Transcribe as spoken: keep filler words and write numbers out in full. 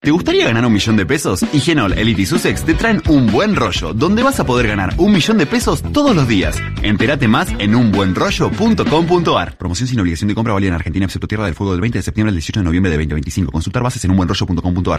¿Te gustaría ganar un millón de pesos? Higienol, Elite y Sussex te traen un buen rollo, donde vas a poder ganar un millón de pesos todos los días. Entérate más en un buen rollo punto com punto a r. Promoción sin obligación de compra válida en Argentina, excepto Tierra del Fuego, del veinte de septiembre al dieciocho de noviembre de veinte veinticinco. Consultar bases en un buen rollo punto com punto a r.